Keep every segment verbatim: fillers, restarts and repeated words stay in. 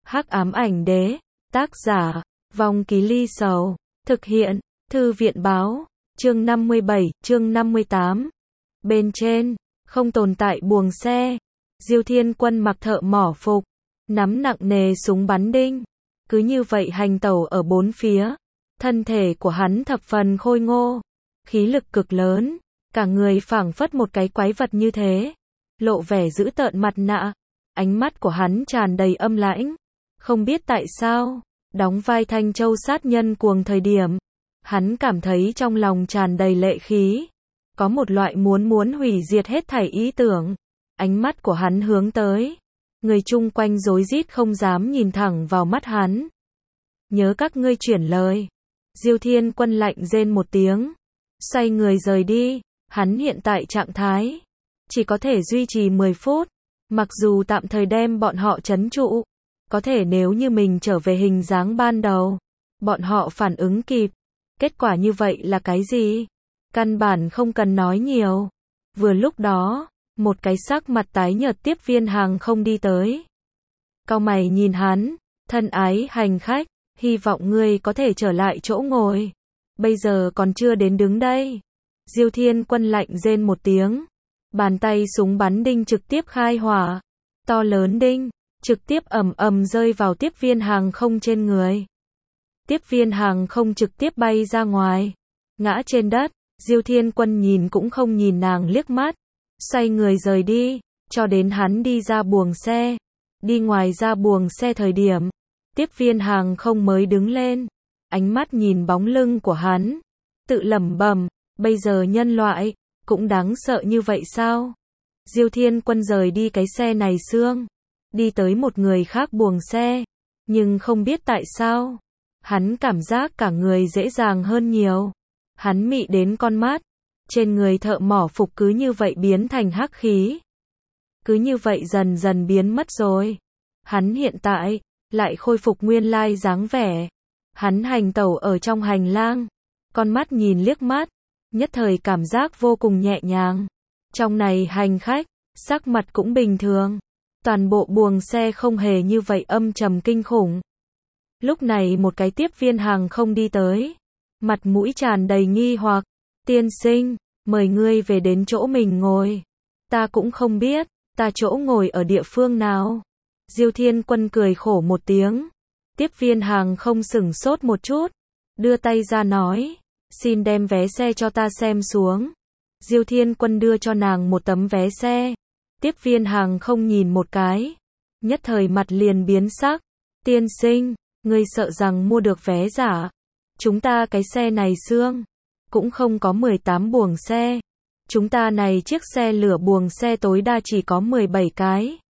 Hắc ám ảnh đế, tác giả, Vong Ký Ly Sầu, thực hiện, Thư viện báo, chương năm mươi bảy, chương năm mươi tám. Bên trên, không tồn tại buồng xe. Diêu Thiên Quân mặc thợ mỏ phục, nắm nặng nề súng bắn đinh, cứ như vậy hành tẩu ở bốn phía. Thân thể của hắn thập phần khôi ngô, khí lực cực lớn, cả người phảng phất một cái quái vật như thế, lộ vẻ dữ tợn mặt nạ, ánh mắt của hắn tràn đầy âm lãnh. Không biết tại sao, đóng vai Thanh Châu sát nhân cuồng thời điểm, hắn cảm thấy trong lòng tràn đầy lệ khí, có một loại muốn muốn hủy diệt hết thảy ý tưởng. Ánh mắt của hắn hướng tới, người chung quanh rối rít không dám nhìn thẳng vào mắt hắn. Nhớ các ngươi chuyển lời. Diêu Thiên Quân lạnh rên một tiếng, xoay người rời đi. Hắn hiện tại trạng thái chỉ có thể duy trì mười phút, mặc dù tạm thời đem bọn họ trấn trụ, có thể nếu như mình trở về hình dáng ban đầu, bọn họ phản ứng kịp. Kết quả như vậy là cái gì? Căn bản không cần nói nhiều. Vừa lúc đó, một cái sắc mặt tái nhợt tiếp viên hàng không đi tới. Cau mày nhìn hắn, thân ái hành khách, hy vọng ngươi có thể trở lại chỗ ngồi. Bây giờ còn chưa đến đứng đây. Diêu Thiên Quân lạnh rên một tiếng, bàn tay súng bắn đinh trực tiếp khai hỏa, to lớn đinh, trực tiếp ầm ầm rơi vào tiếp viên hàng không trên người. Tiếp viên hàng không trực tiếp bay ra ngoài, ngã trên đất. Diêu Thiên Quân nhìn cũng không nhìn nàng liếc mắt, xoay người rời đi, cho đến hắn đi ra buồng xe. Đi ngoài ra buồng xe thời điểm, tiếp viên hàng không mới đứng lên, ánh mắt nhìn bóng lưng của hắn, tự lẩm bẩm, bây giờ nhân loại cũng đáng sợ như vậy sao? Diêu Thiên Quân rời đi cái xe này xương, đi tới một người khác buồng xe, nhưng không biết tại sao, hắn cảm giác cả người dễ dàng hơn nhiều. Hắn mị đến con mắt, trên người thợ mỏ phục cứ như vậy biến thành hắc khí. Cứ như vậy dần dần biến mất rồi. Hắn hiện tại lại khôi phục nguyên lai dáng vẻ. Hắn hành tẩu ở trong hành lang, con mắt nhìn liếc mắt, nhất thời cảm giác vô cùng nhẹ nhàng. Trong này hành khách, sắc mặt cũng bình thường. Toàn bộ buồng xe không hề như vậy âm trầm kinh khủng. Lúc này một cái tiếp viên hàng không đi tới, mặt mũi tràn đầy nghi hoặc. Tiên sinh, mời ngươi về đến chỗ mình ngồi. Ta cũng không biết, ta chỗ ngồi ở địa phương nào. Diêu Thiên Quân cười khổ một tiếng. Tiếp viên hàng không sửng sốt một chút, đưa tay ra nói, xin đem vé xe cho ta xem xuống. Diêu Thiên Quân đưa cho nàng một tấm vé xe. Tiếp viên hàng không nhìn một cái, nhất thời mặt liền biến sắc. Tiên sinh, ngươi sợ rằng mua được vé giả. Chúng ta cái xe này xương, cũng không có mười tám buồng xe. Chúng ta này chiếc xe lửa buồng xe tối đa chỉ có mười bảy cái.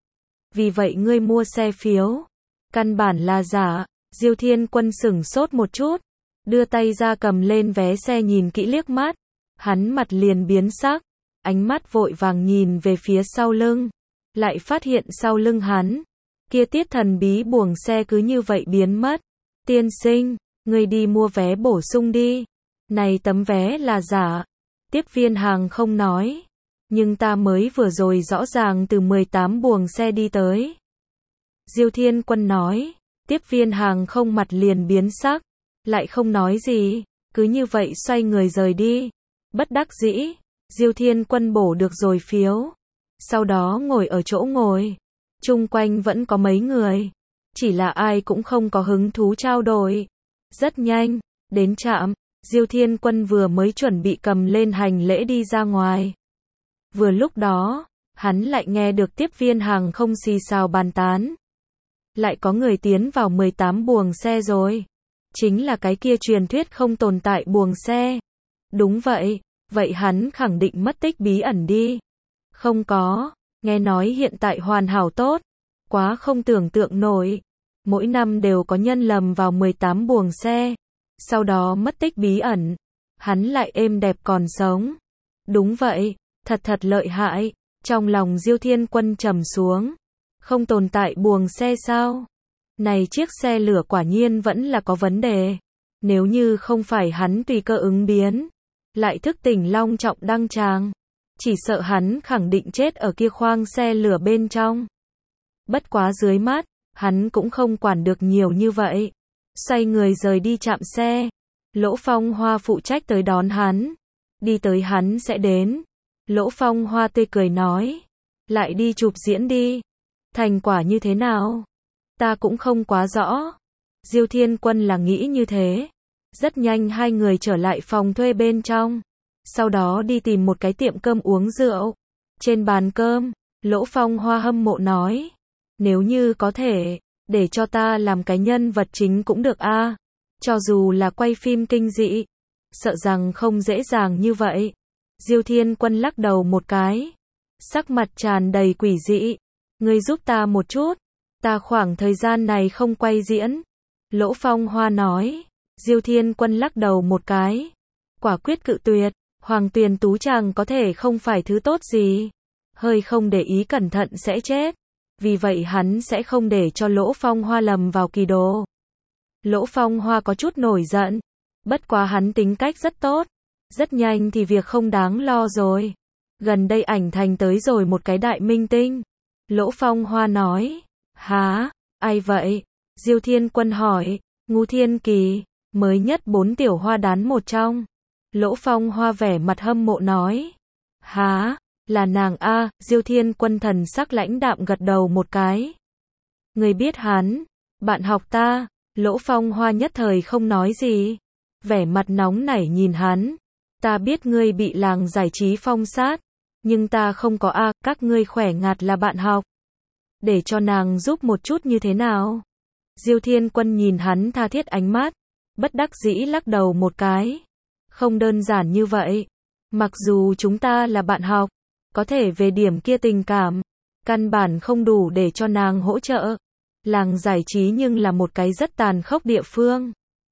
Vì vậy ngươi mua xe phiếu, căn bản là giả. Diêu Thiên Quân sửng sốt một chút, đưa tay ra cầm lên vé xe nhìn kỹ liếc mắt. Hắn mặt liền biến sắc, ánh mắt vội vàng nhìn về phía sau lưng, lại phát hiện sau lưng hắn, kia tiết thần bí buồng xe cứ như vậy biến mất. Tiên sinh, ngươi đi mua vé bổ sung đi. Này tấm vé là giả. Tiếp viên hàng không nói. Nhưng ta mới vừa rồi rõ ràng từ mười tám buồng xe đi tới. Diêu Thiên Quân nói. Tiếp viên hàng không mặt liền biến sắc, lại không nói gì, cứ như vậy xoay người rời đi. Bất đắc dĩ, Diêu Thiên Quân bổ được rồi phiếu, sau đó ngồi ở chỗ ngồi. Chung quanh vẫn có mấy người, chỉ là ai cũng không có hứng thú trao đổi. Rất nhanh, đến trạm, Diêu Thiên Quân vừa mới chuẩn bị cầm lên hành lễ đi ra ngoài. Vừa lúc đó, hắn lại nghe được tiếp viên hàng không xì xào bàn tán. Lại có người tiến vào mười tám buồng xe rồi. Chính là cái kia truyền thuyết không tồn tại buồng xe. Đúng vậy, vậy hắn khẳng định mất tích bí ẩn đi. Không có, nghe nói hiện tại hoàn hảo tốt. Quá không tưởng tượng nổi. Mỗi năm đều có nhân lầm vào mười tám buồng xe, sau đó mất tích bí ẩn. Hắn lại êm đẹp còn sống. Đúng vậy, thật thật lợi hại. Trong lòng Diêu Thiên Quân trầm xuống. Không tồn tại buồng xe sao? Này chiếc xe lửa quả nhiên vẫn là có vấn đề. Nếu như không phải hắn tùy cơ ứng biến, lại thức tỉnh long trọng đăng tràng, chỉ sợ hắn khẳng định chết ở kia khoang xe lửa bên trong. Bất quá dưới mắt, hắn cũng không quản được nhiều như vậy. Xoay người rời đi trạm xe. Lỗ Phong Hoa phụ trách tới đón hắn. Đi tới hắn sẽ đến. Lỗ Phong Hoa tươi cười nói. Lại đi chụp diễn đi. Thành quả như thế nào? Ta cũng không quá rõ. Diêu Thiên Quân là nghĩ như thế. Rất nhanh hai người trở lại phòng thuê bên trong. Sau đó đi tìm một cái tiệm cơm uống rượu. Trên bàn cơm, Lỗ Phong Hoa hâm mộ nói. Nếu như có thể, để cho ta làm cái nhân vật chính cũng được a. Cho dù là quay phim kinh dị, sợ rằng không dễ dàng như vậy. Diêu Thiên Quân lắc đầu một cái. Sắc mặt tràn đầy quỷ dị. Ngươi giúp ta một chút. Ta khoảng thời gian này không quay diễn. Lỗ Phong Hoa nói. Diêu Thiên Quân lắc đầu một cái. Quả quyết cự tuyệt. Hoàng Tuyền Tú chàng có thể không phải thứ tốt gì. Hơi không để ý cẩn thận sẽ chết. Vì vậy hắn sẽ không để cho Lỗ Phong Hoa lầm vào kỳ đồ. Lỗ Phong Hoa có chút nổi giận. Bất quá hắn tính cách rất tốt. Rất nhanh thì việc không đáng lo rồi. Gần đây ảnh thành tới rồi một cái đại minh tinh. Lỗ Phong Hoa nói. Hả? Ai vậy? Diêu Thiên Quân hỏi. Ngũ Thiên Kỳ. Mới nhất bốn tiểu hoa đán một trong. Lỗ Phong Hoa vẻ mặt hâm mộ nói. Hả? Là nàng a? Diêu Thiên Quân thần sắc lãnh đạm gật đầu một cái. Người biết hắn? Bạn học ta. Lỗ Phong Hoa nhất thời không nói gì. Vẻ mặt nóng nảy nhìn hắn. Ta biết ngươi bị làng giải trí phong sát. Nhưng ta không có a, các ngươi khỏe ngạt là bạn học. Để cho nàng giúp một chút như thế nào? Diêu Thiên Quân nhìn hắn tha thiết ánh mắt. Bất đắc dĩ lắc đầu một cái. Không đơn giản như vậy. Mặc dù chúng ta là bạn học, có thể về điểm kia tình cảm, căn bản không đủ để cho nàng hỗ trợ. Làng giải trí nhưng là một cái rất tàn khốc địa phương.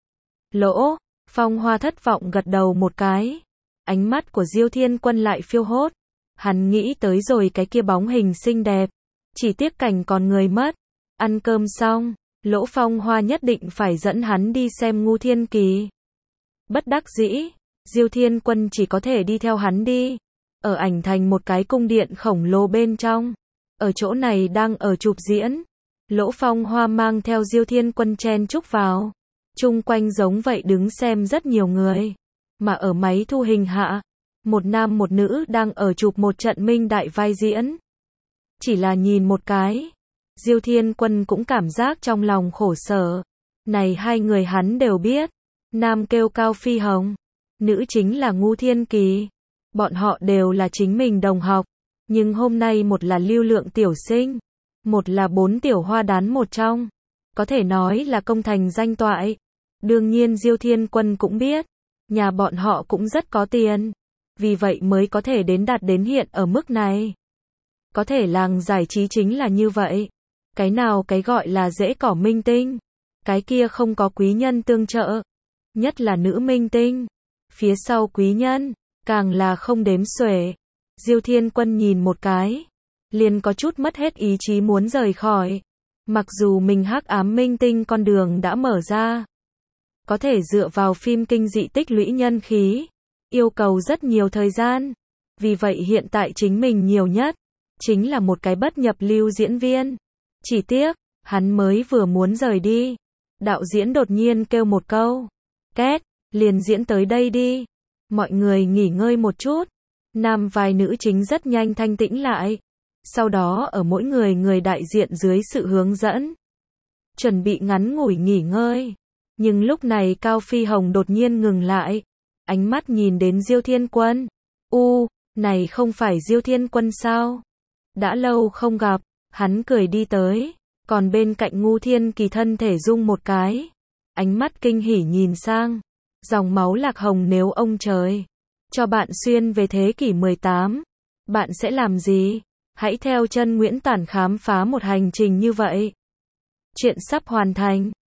Lỗ Phong Hoa thất vọng gật đầu một cái. Ánh mắt của Diêu Thiên Quân lại phiêu hốt. Hắn nghĩ tới rồi cái kia bóng hình xinh đẹp. Chỉ tiếc cảnh còn người mất. Ăn cơm xong, Lỗ Phong Hoa nhất định phải dẫn hắn đi xem Ngũ Thiên Kỳ. Bất đắc dĩ, Diêu Thiên Quân chỉ có thể đi theo hắn đi. Ở ảnh thành một cái cung điện khổng lồ bên trong. Ở chỗ này đang ở chụp diễn. Lỗ Phong Hoa mang theo Diêu Thiên Quân chen chúc vào. Chung quanh giống vậy đứng xem rất nhiều người. Mà ở máy thu hình hạ, một nam một nữ đang ở chụp một trận minh đại vai diễn. Chỉ là nhìn một cái, Diêu Thiên Quân cũng cảm giác trong lòng khổ sở. Này hai người hắn đều biết. Nam kêu Cao Phi Hồng, nữ chính là Ngũ Thiên Kỳ. Bọn họ đều là chính mình đồng học. Nhưng hôm nay một là lưu lượng tiểu sinh, một là bốn tiểu hoa đán một trong. Có thể nói là công thành danh toại. Đương nhiên Diêu Thiên Quân cũng biết, nhà bọn họ cũng rất có tiền. Vì vậy mới có thể đến đạt đến hiện ở mức này. Có thể làng giải trí chính là như vậy. Cái nào cái gọi là dễ cỏ minh tinh. Cái kia không có quý nhân tương trợ. Nhất là nữ minh tinh. Phía sau quý nhân, càng là không đếm xuể. Diêu Thiên Quân nhìn một cái. Liền có chút mất hết ý chí muốn rời khỏi. Mặc dù mình hắc ám minh tinh con đường đã mở ra. Có thể dựa vào phim kinh dị tích lũy nhân khí. Yêu cầu rất nhiều thời gian. Vì vậy hiện tại chính mình nhiều nhất. Chính là một cái bất nhập lưu diễn viên. Chỉ tiếc, hắn mới vừa muốn rời đi. Đạo diễn đột nhiên kêu một câu. Két, liền diễn tới đây đi. Mọi người nghỉ ngơi một chút. Nam vai nữ chính rất nhanh thanh tĩnh lại. Sau đó ở mỗi người người đại diện dưới sự hướng dẫn. Chuẩn bị ngắn ngủi nghỉ ngơi. Nhưng lúc này Cao Phi Hồng đột nhiên ngừng lại. Ánh mắt nhìn đến Diêu Thiên Quân. U, này không phải Diêu Thiên Quân sao? Đã lâu không gặp. Hắn cười đi tới. Còn bên cạnh Ngũ Thiên Kỳ thân thể rung một cái. Ánh mắt kinh hỉ nhìn sang. Dòng máu lạc hồng nếu ông trời cho bạn xuyên về thế kỷ mười tám. Bạn sẽ làm gì? Hãy theo chân Nguyễn Tản khám phá một hành trình như vậy. Chuyện sắp hoàn thành.